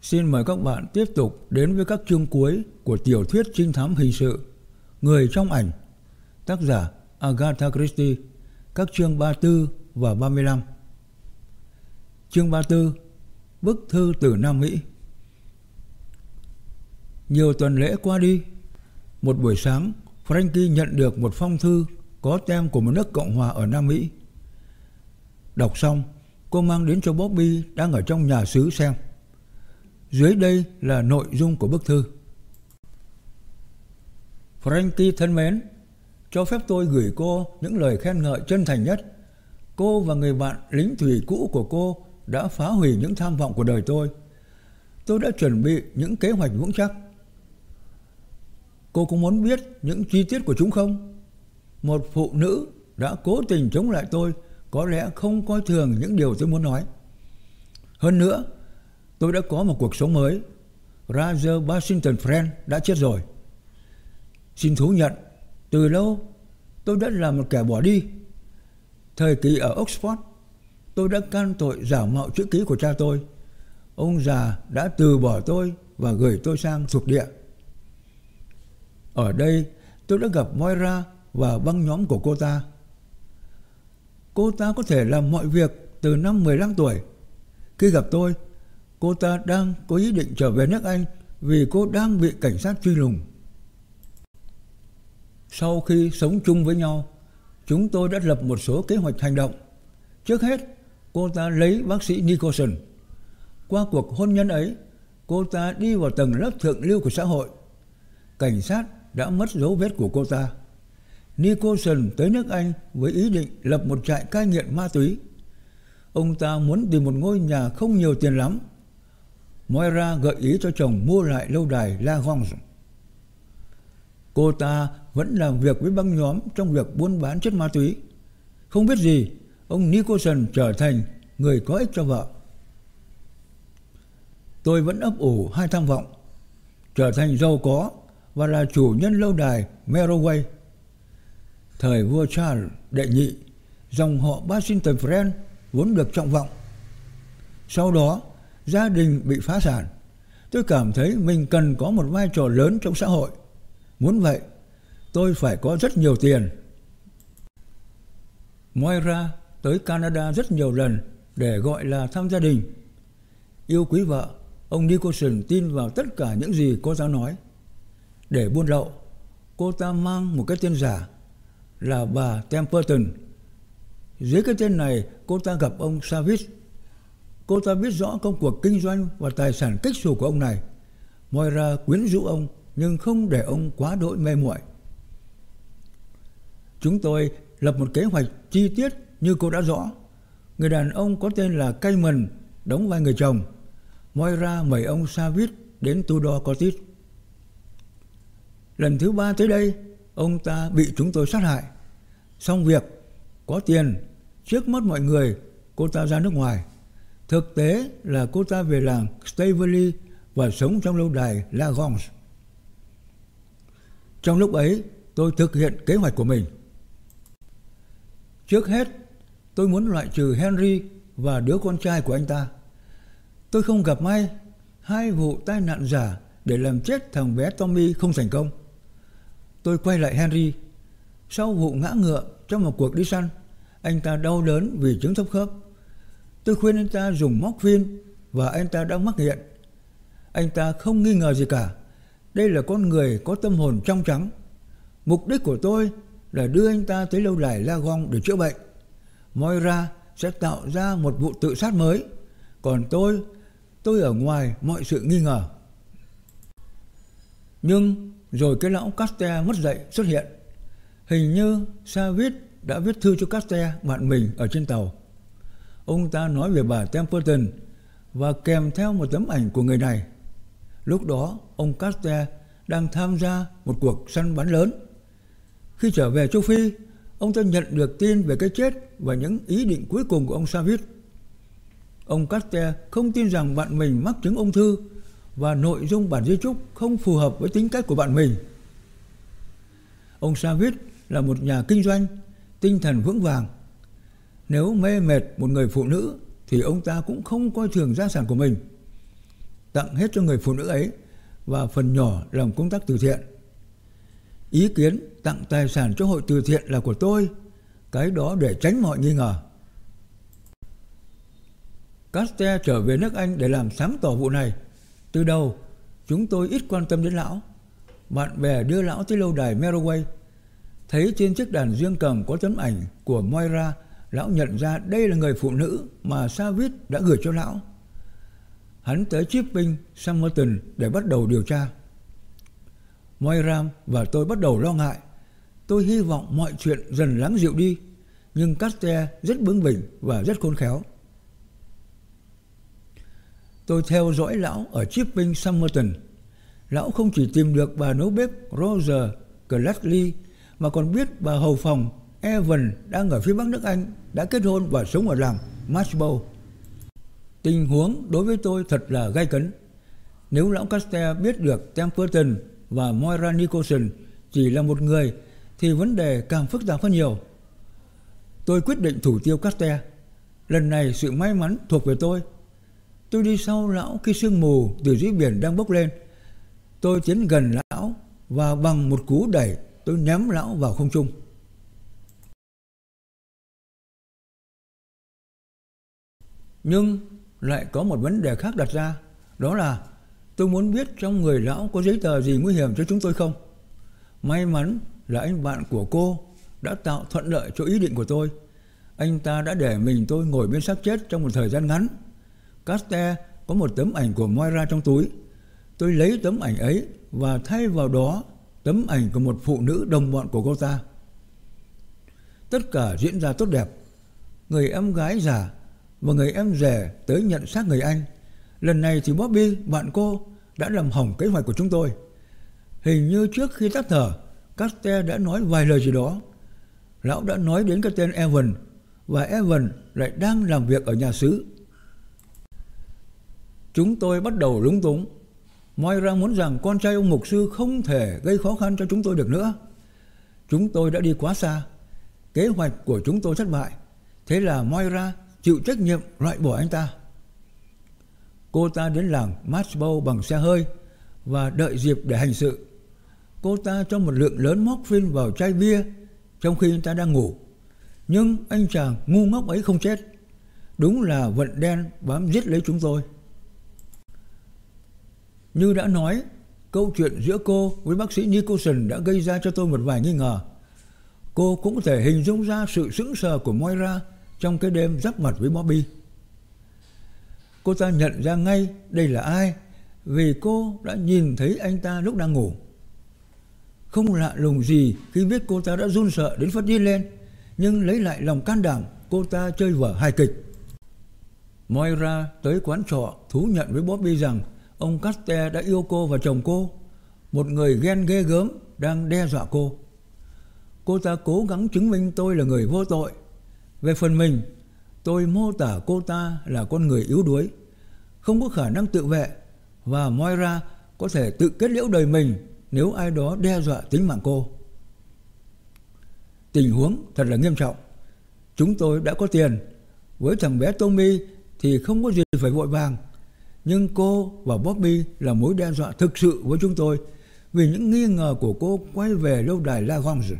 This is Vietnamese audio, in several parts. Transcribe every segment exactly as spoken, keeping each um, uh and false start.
Xin mời các bạn tiếp tục đến với các chương cuối của tiểu thuyết trinh thám hình sự Người trong ảnh, tác giả Agatha Christie, các chương ba mươi tư và ba mươi lăm. Chương ba mươi tư, bức thư từ Nam Mỹ. Nhiều tuần lễ qua đi, một buổi sáng, Frankie nhận được một phong thư có tem của một nước Cộng hòa ở Nam Mỹ. Đọc xong, cô mang đến cho Bobby đang ở trong nhà xứ xem. Dưới đây là nội dung của bức thư. Frankie thân mến, cho phép tôi gửi cô những lời khen ngợi chân thành nhất. Cô và người bạn lính thủy cũ của cô đã phá hủy những tham vọng của đời tôi. Tôi đã chuẩn bị những kế hoạch vững chắc. Cô có muốn biết những chi tiết của chúng không? Một phụ nữ đã cố tình chống lại tôi, có lẽ không coi thường những điều tôi muốn nói. Hơn nữa, tôi đã có một cuộc sống mới. Roger Washington Friend đã chết rồi. Xin thú nhận, từ lâu tôi đã là một kẻ bỏ đi. Thời kỳ ở Oxford, tôi đã can tội giả mạo chữ ký của cha tôi. Ông già đã từ bỏ tôi và gửi tôi sang thuộc địa. Ở đây tôi đã gặp Moira và băng nhóm của cô ta. Cô ta có thể làm mọi việc từ năm mười lăm tuổi. Khi gặp tôi, cô ta đang có ý định trở về nước Anh vì cô đang bị cảnh sát truy lùng. Sau khi sống chung với nhau, chúng tôi đã lập một số kế hoạch hành động. Trước hết, cô ta lấy bác sĩ Nicholson. Qua cuộc hôn nhân ấy, cô ta đi vào tầng lớp thượng lưu của xã hội. Cảnh sát đã mất dấu vết của cô ta. Nicholson tới nước Anh với ý định lập một trại cai nghiện ma túy. Ông ta muốn tìm một ngôi nhà không nhiều tiền lắm. Moira gợi ý cho chồng mua lại lâu đài La Grange. Cô ta vẫn làm việc với băng nhóm trong việc buôn bán chất ma túy. Không biết gì, ông Nicholson trở thành người có ích cho vợ. Tôi vẫn ấp ủ hai tham vọng: trở thành giàu có và là chủ nhân lâu đài Meroway. Thời vua Charles đệ nhị, dòng họ Washington Friend vốn được trọng vọng. Sau đó, gia đình bị phá sản. Tôi cảm thấy mình cần có một vai trò lớn trong xã hội. Muốn vậy, tôi phải có rất nhiều tiền. Moira tới Canada rất nhiều lần để gọi là thăm gia đình. Yêu quý vợ, ông Nicholson tin vào tất cả những gì cô ta nói. Để buôn lậu, cô ta mang một cái tên giả là bà Templeton. Dưới cái tên này, cô ta gặp ông Savage. Cô ta biết rõ công cuộc kinh doanh và tài sản kích xù của ông này. Moira quyến rũ ông nhưng không để ông quá đỗi mê muội. Chúng tôi lập một kế hoạch chi tiết như cô đã rõ. Người đàn ông có tên là Cayman đóng vai người chồng. Moira mời ông Savage đến Tudor Cottage. Lần thứ ba tới đây, ông ta bị chúng tôi sát hại. Xong việc, có tiền, trước mắt mọi người, cô ta ra nước ngoài. Thực tế là cô ta về làng Staveley và sống trong lâu đài La Grange. Trong lúc ấy, tôi thực hiện kế hoạch của mình. Trước hết, tôi muốn loại trừ Henry và đứa con trai của anh ta. Tôi không gặp may, hai vụ tai nạn giả để làm chết thằng bé Tommy không thành công. Tôi quay lại Henry. Sau vụ ngã ngựa trong một cuộc đi săn, anh ta đau đớn vì chứng thấp khớp. Tôi khuyên anh ta dùng morphine và anh ta đã mắc nghiện. Anh ta không nghi ngờ gì cả. Đây là con người có tâm hồn trong trắng. Mục đích của tôi là đưa anh ta tới lâu đài La Grange để chữa bệnh. Moira sẽ tạo ra một vụ tự sát mới. Còn tôi, tôi ở ngoài mọi sự nghi ngờ. Nhưng rồi cái lão Castel mất dạy xuất hiện. Hình như Savage đã viết thư cho Castel, bạn mình ở trên tàu. Ông ta nói về bà Templeton và kèm theo một tấm ảnh của người này. Lúc đó, ông Castel đang tham gia một cuộc săn bắn lớn. Khi trở về châu Phi, ông ta nhận được tin về cái chết và những ý định cuối cùng của ông Savage. Ông Castel không tin rằng bạn mình mắc chứng ung thư và nội dung bản di chúc không phù hợp với tính cách của bạn mình. Ông Savage là một nhà kinh doanh, tinh thần vững vàng. Nếu mê mệt một người phụ nữ thì ông ta cũng không coi thường gia sản của mình. tặng hết cho người phụ nữ ấy và phần nhỏ làm công tác từ thiện. Ý kiến tặng tài sản cho hội từ thiện là của tôi, cái đó để tránh mọi nghi ngờ. Castel trở về nước Anh để làm sáng tỏ vụ này. Từ đầu, chúng tôi ít quan tâm đến lão. Bạn bè đưa lão tới lâu đài Merowe. Thấy trên chiếc đàn dương cầm có tấm ảnh của Moira, lão nhận ra đây là người phụ nữ mà Savit đã gửi cho lão. Hắn tới Chipping, Somerton để bắt đầu điều tra. Moira và tôi bắt đầu lo ngại. Tôi hy vọng mọi chuyện dần lắng dịu đi, nhưng Castel rất bướng bỉnh và rất khôn khéo. Tôi theo dõi lão ở Chipping, Somerton. Lão không chỉ tìm được bà nấu bếp Roger Gladley mà còn biết bà hầu phòng Evan đang ở phía bắc nước Anh đã kết hôn và sống ở làng Marchbow. Tình huống đối với tôi thật là gay cấn. Nếu lão Castel biết được Templeton và Moira Nicholson chỉ là một người thì vấn đề càng phức tạp hơn nhiều. Tôi quyết định thủ tiêu Castel. Lần này sự may mắn thuộc về tôi. Tôi đi sau lão khi sương mù từ dưới biển đang bốc lên. Tôi tiến gần lão và bằng một cú đẩy tôi ném lão vào không trung. Nhưng lại có một vấn đề khác đặt ra. Đó là tôi muốn biết trong người lão có giấy tờ gì nguy hiểm cho chúng tôi không. May mắn là anh bạn của cô đã tạo thuận lợi cho ý định của tôi. Anh ta đã để mình tôi ngồi bên xác chết trong một thời gian ngắn. Castel có một tấm ảnh của Moira trong túi. Tôi lấy tấm ảnh ấy và thay vào đó tấm ảnh của một phụ nữ đồng bọn của cô ta. Tất cả diễn ra tốt đẹp. Người em gái già và người em rể tới nhận xác người anh. Lần này thì Bobby, bạn cô, đã làm hỏng kế hoạch của chúng tôi. Hình như trước khi tắt thở, Castel đã nói vài lời gì đó. Lão đã nói đến cái tên Evan, và Evan lại đang làm việc ở nhà xứ. Chúng tôi bắt đầu lúng túng. Moira muốn rằng con trai ông mục sư không thể gây khó khăn cho chúng tôi được nữa. Chúng tôi đã đi quá xa. Kế hoạch của chúng tôi thất bại. Thế là Moira chịu trách nhiệm loại bỏ anh ta. Cô ta đến làng Marchbow bằng xe hơi và đợi dịp để hành sự. Cô ta cho một lượng lớn morphine vào chai bia trong khi anh ta đang ngủ. Nhưng anh chàng ngu ngốc ấy không chết. Đúng là vận đen bám giết lấy chúng tôi. Như đã nói, câu chuyện giữa cô với bác sĩ Nicholson đã gây ra cho tôi một vài nghi ngờ. Cô cũng có thể hình dung ra sự sững sờ của Moira trong cái đêm giáp mặt với Bobby. Cô ta nhận ra ngay đây là ai vì cô đã nhìn thấy anh ta lúc đang ngủ. Không lạ lùng gì khi biết cô ta đã run sợ đến phát điên lên, nhưng lấy lại lòng can đảm, cô ta chơi vở hài kịch. Moira tới quán trọ thú nhận với Bobby rằng ông Castel đã yêu cô và chồng cô, một người ghen ghê gớm đang đe dọa cô. Cô ta cố gắng chứng minh tôi là người vô tội. Về phần mình, tôi mô tả cô ta là con người yếu đuối, không có khả năng tự vệ, và Moira có thể tự kết liễu đời mình nếu ai đó đe dọa tính mạng cô. Tình huống thật là nghiêm trọng. Chúng tôi đã có tiền. Với thằng bé Tommy thì không có gì phải vội vàng. Nhưng cô và Bobby là mối đe dọa thực sự với chúng tôi vì những nghi ngờ của cô quay về lâu đài Lagrange.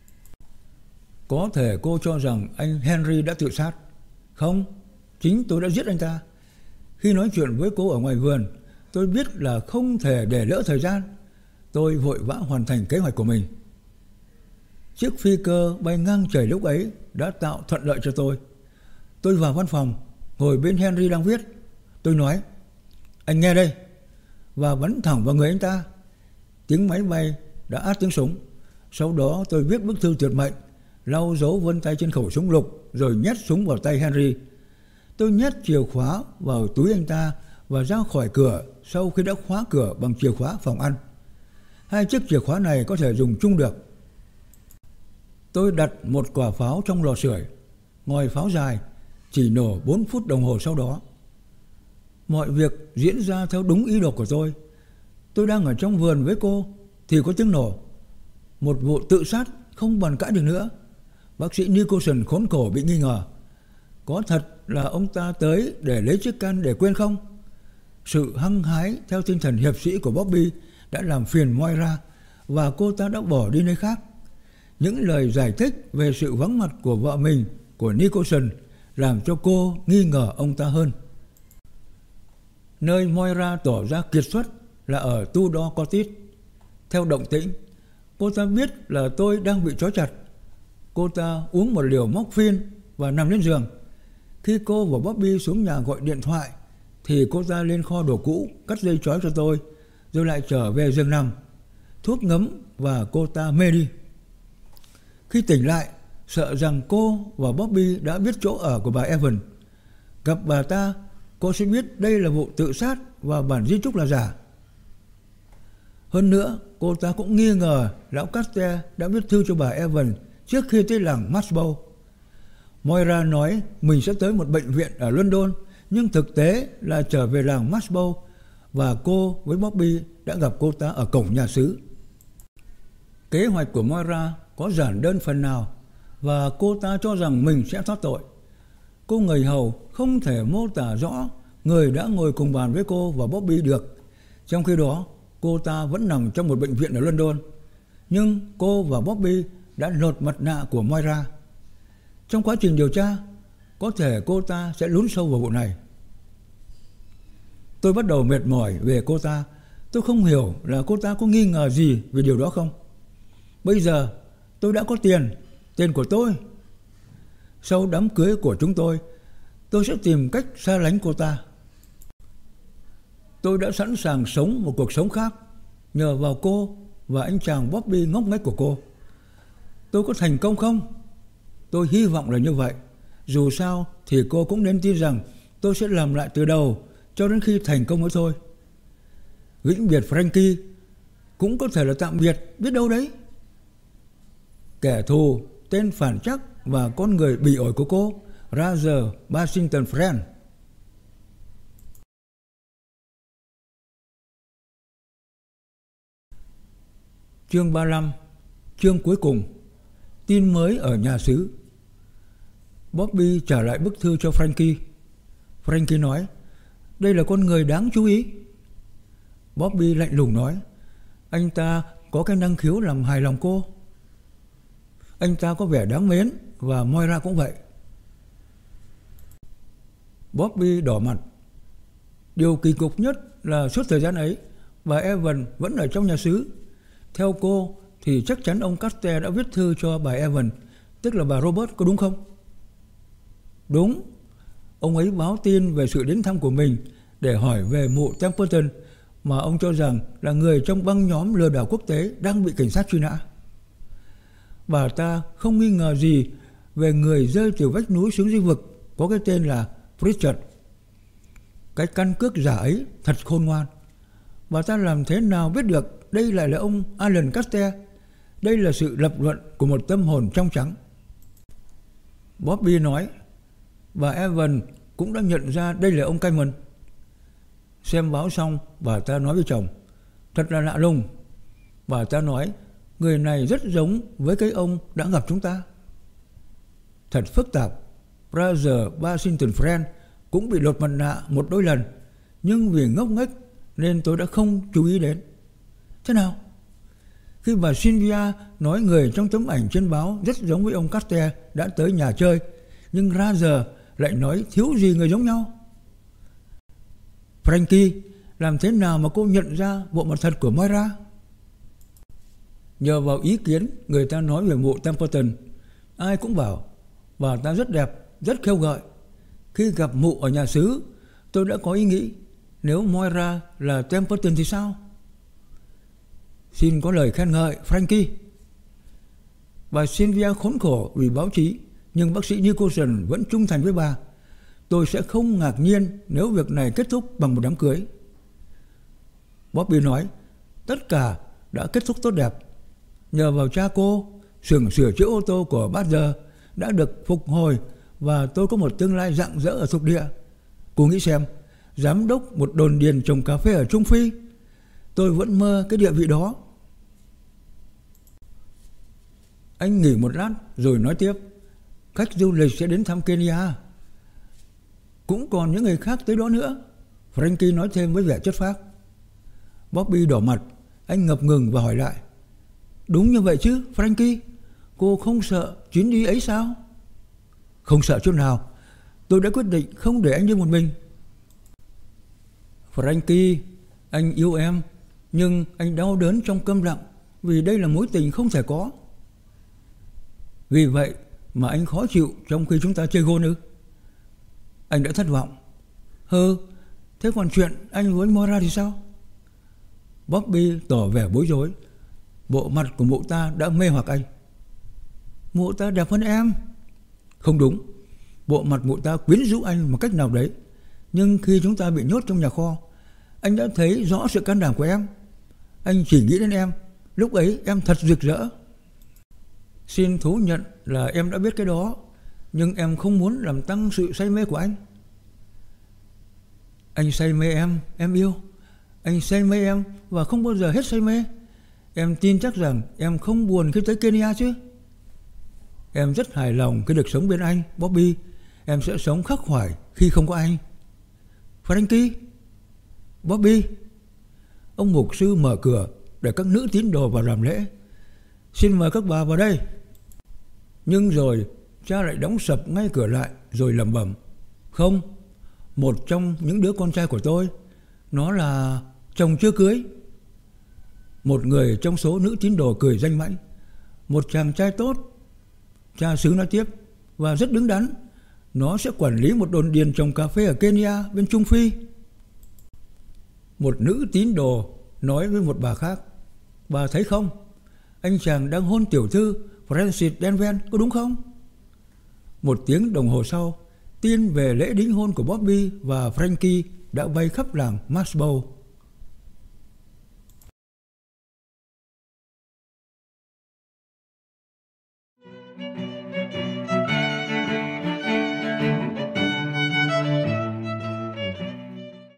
Có thể cô cho rằng anh Henry đã tự sát. Không, chính tôi đã giết anh ta. Khi nói chuyện với cô ở ngoài vườn, tôi biết là không thể để lỡ thời gian. Tôi vội vã hoàn thành kế hoạch của mình. Chiếc phi cơ bay ngang trời lúc ấy đã tạo thuận lợi cho tôi. Tôi vào văn phòng, ngồi bên Henry đang viết. Tôi nói, anh nghe đây, và bắn thẳng vào người anh ta. Tiếng máy bay đã át tiếng súng. Sau đó tôi viết bức thư tuyệt mệnh, lau dấu vân tay trên khẩu súng lục, rồi nhét súng vào tay Henry. Tôi nhét chìa khóa vào túi anh ta và ra khỏi cửa sau khi đã khóa cửa bằng chìa khóa phòng ăn. Hai chiếc chìa khóa này có thể dùng chung được. Tôi đặt một quả pháo trong lò sưởi. Ngòi pháo dài chỉ nổ bốn phút đồng hồ sau đó. Mọi việc diễn ra theo đúng ý đồ của tôi. Tôi đang ở trong vườn với cô thì có tiếng nổ. Một vụ tự sát không bàn cãi được nữa. Bác sĩ Nicholson khốn khổ bị nghi ngờ. Có thật là ông ta tới để lấy chiếc can để quên không? Sự hăng hái theo tinh thần hiệp sĩ của Bobby đã làm phiền Moira và cô ta đã bỏ đi nơi khác. Những lời giải thích về sự vắng mặt của vợ mình, của Nicholson, làm cho cô nghi ngờ ông ta hơn. Nơi Moira tỏ ra kiệt xuất là ở Tudor Cottage. Theo động tĩnh, cô ta biết là tôi đang bị trói chặt. Cô ta uống một liều morphine và nằm lên giường. Khi cô và Bobby xuống nhà gọi điện thoại thì cô ta lên kho đồ cũ cắt dây trói cho tôi, rồi lại trở về giường nằm. Thuốc ngấm và cô ta mê đi. Khi tỉnh lại, sợ rằng cô và Bobby đã biết chỗ ở của bà Evan. Gặp bà ta, cô sẽ biết đây là vụ tự sát và bản di chúc là giả. Hơn nữa, cô ta cũng nghi ngờ lão Caster đã viết thư cho bà Evan trước khi tới làng Marshbow. Moira nói mình sẽ tới một bệnh viện ở London, nhưng thực tế là trở về làng Marshbow, và cô với Bobby đã gặp cô ta ở cổng nhà xứ. Kế hoạch của Moira có giản đơn phần nào, và cô ta cho rằng mình sẽ thoát tội. Cô người hầu không thể mô tả rõ người đã ngồi cùng bàn với cô và Bobby được. Trong khi đó, cô ta vẫn nằm trong một bệnh viện ở London. Nhưng cô và Bobby đã lột mặt nạ của Moira. Trong quá trình điều tra, có thể cô ta sẽ lún sâu vào vụ này. Tôi bắt đầu mệt mỏi về cô ta. Tôi không hiểu là cô ta có nghi ngờ gì về điều đó không. Bây giờ tôi đã có tiền, tiền của tôi. Sau đám cưới của chúng tôi, tôi sẽ tìm cách xa lánh cô ta. Tôi đã sẵn sàng sống một cuộc sống khác nhờ vào cô và anh chàng Bobby ngốc nghếch của cô. Tôi có thành công không? Tôi hy vọng là như vậy. Dù sao thì cô cũng nên tin rằng tôi sẽ làm lại từ đầu cho đến khi thành công mới thôi. Vĩnh biệt Frankie cũng có thể là tạm biệt, biết đâu đấy. Kẻ thù, tên phản trắc và con người bị ổi của cô, Roger Washington Friend. Chương ba mươi lăm, chương cuối cùng. Tin mới ở nhà xứ. Bobby trả lại bức thư cho Frankie. Frankie nói, đây là con người đáng chú ý. Bobby lạnh lùng nói, anh ta có cái năng khiếu làm hài lòng cô. Anh ta có vẻ đáng mến, và Moira cũng vậy. Bobby đỏ mặt. Điều kỳ cục nhất là suốt thời gian ấy, bà Evan vẫn ở trong nhà xứ. Theo cô thì chắc chắn ông Caster đã viết thư cho bà Evan, tức là bà Robert, có đúng không? Đúng. Ông ấy báo tin về sự đến thăm của mình để hỏi về mụ Templeton, mà ông cho rằng là người trong băng nhóm lừa đảo quốc tế đang bị cảnh sát truy nã. Bà ta không nghi ngờ gì về người rơi từ vách núi xuống dưới vực có cái tên là Pritchard. Cái căn cước giả ấy thật khôn ngoan. Bà ta làm thế nào biết được đây lại là ông Alan Caster? Đây là sự lập luận của một tâm hồn trong trắng. Bobby nói, bà Evan cũng đã nhận ra đây là ông Cayman. Xem báo xong, bà ta nói với chồng, thật là lạ lùng. Bà ta nói, người này rất giống với cái ông đã gặp chúng ta. Thật phức tạp. Roger Washington Friend cũng bị lột mặt nạ một đôi lần, nhưng vì ngốc nghếch nên tôi đã không chú ý đến. Thế nào? Khi bà Sylvia nói người trong tấm ảnh trên báo rất giống với ông Caster đã tới nhà chơi, nhưng Roger lại nói thiếu gì người giống nhau. Frankie, làm thế nào mà cô nhận ra bộ mặt thật của Moira? Nhờ vào ý kiến người ta nói về mụ Templeton, ai cũng bảo bà ta rất đẹp, rất khêu gợi. Khi gặp mụ ở nhà xứ, tôi đã có ý nghĩ, nếu Moira là Templeton thì sao? Xin có lời khen ngợi, Frankie. Bà Sylvia khốn khổ vì báo chí, nhưng bác sĩ Nicholson vẫn trung thành với bà. Tôi sẽ không ngạc nhiên nếu việc này kết thúc bằng một đám cưới. Bobby nói, tất cả đã kết thúc tốt đẹp. Nhờ vào cha cô, xưởng sửa chữa ô tô của Badger đã được phục hồi và tôi có một tương lai rạng rỡ ở thuộc địa. Cô nghĩ xem, giám đốc một đồn điền trồng cà phê ở Trung Phi. Tôi vẫn mơ cái địa vị đó. Anh nghỉ một lát rồi nói tiếp, khách du lịch sẽ đến thăm Kenya. Cũng còn những người khác tới đó nữa. Frankie nói thêm với vẻ chất phác. Bobby đỏ mặt, anh ngập ngừng và hỏi lại. Đúng như vậy chứ, Frankie? Cô không sợ chuyến đi ấy sao? Không sợ chút nào. Tôi đã quyết định không để anh đi một mình. Frankie, anh yêu em, nhưng anh đau đớn trong câm lặng vì đây là mối tình không thể có. Vì vậy mà anh khó chịu trong khi chúng ta chơi golf ư? Anh đã thất vọng. Hơ, thế còn chuyện anh với Moira thì sao? Bobby tỏ vẻ bối rối. Bộ mặt của mụ ta đã mê hoặc anh. Mụ ta đẹp hơn em. Không đúng. Bộ mặt mụ ta quyến rũ anh một cách nào đấy. Nhưng khi chúng ta bị nhốt trong nhà kho, anh đã thấy rõ sự can đảm của em. Anh chỉ nghĩ đến em. Lúc ấy em thật rực rỡ. Xin thú nhận là em đã biết cái đó, nhưng em không muốn làm tăng sự say mê của anh. Anh say mê em, em yêu. Anh say mê em và không bao giờ hết say mê. Em tin chắc rằng em không buồn khi tới Kenya chứ? Em rất hài lòng khi được sống bên anh, Bobby. Em sẽ sống khắc khoải khi không có anh. Frankie, Bobby. Ông mục sư mở cửa để các nữ tín đồ vào làm lễ. Xin mời các bà vào đây. Nhưng rồi cha lại đóng sập ngay cửa lại rồi lẩm bẩm. Không, một trong những đứa con trai của tôi, nó là chồng chưa cưới. Một người trong số nữ tín đồ cười danh mãnh. Một chàng trai tốt. Cha xứ nói tiếp, và rất đứng đắn. Nó sẽ quản lý một đồn điền trồng cà phê ở Kenya bên Trung Phi. Một nữ tín đồ nói với một bà khác. Bà thấy không, anh chàng đang hôn tiểu thư Frances Denven, có đúng không? Một tiếng đồng hồ sau, tin về lễ đính hôn của Bobby và Frankie đã bay khắp làng Masbow.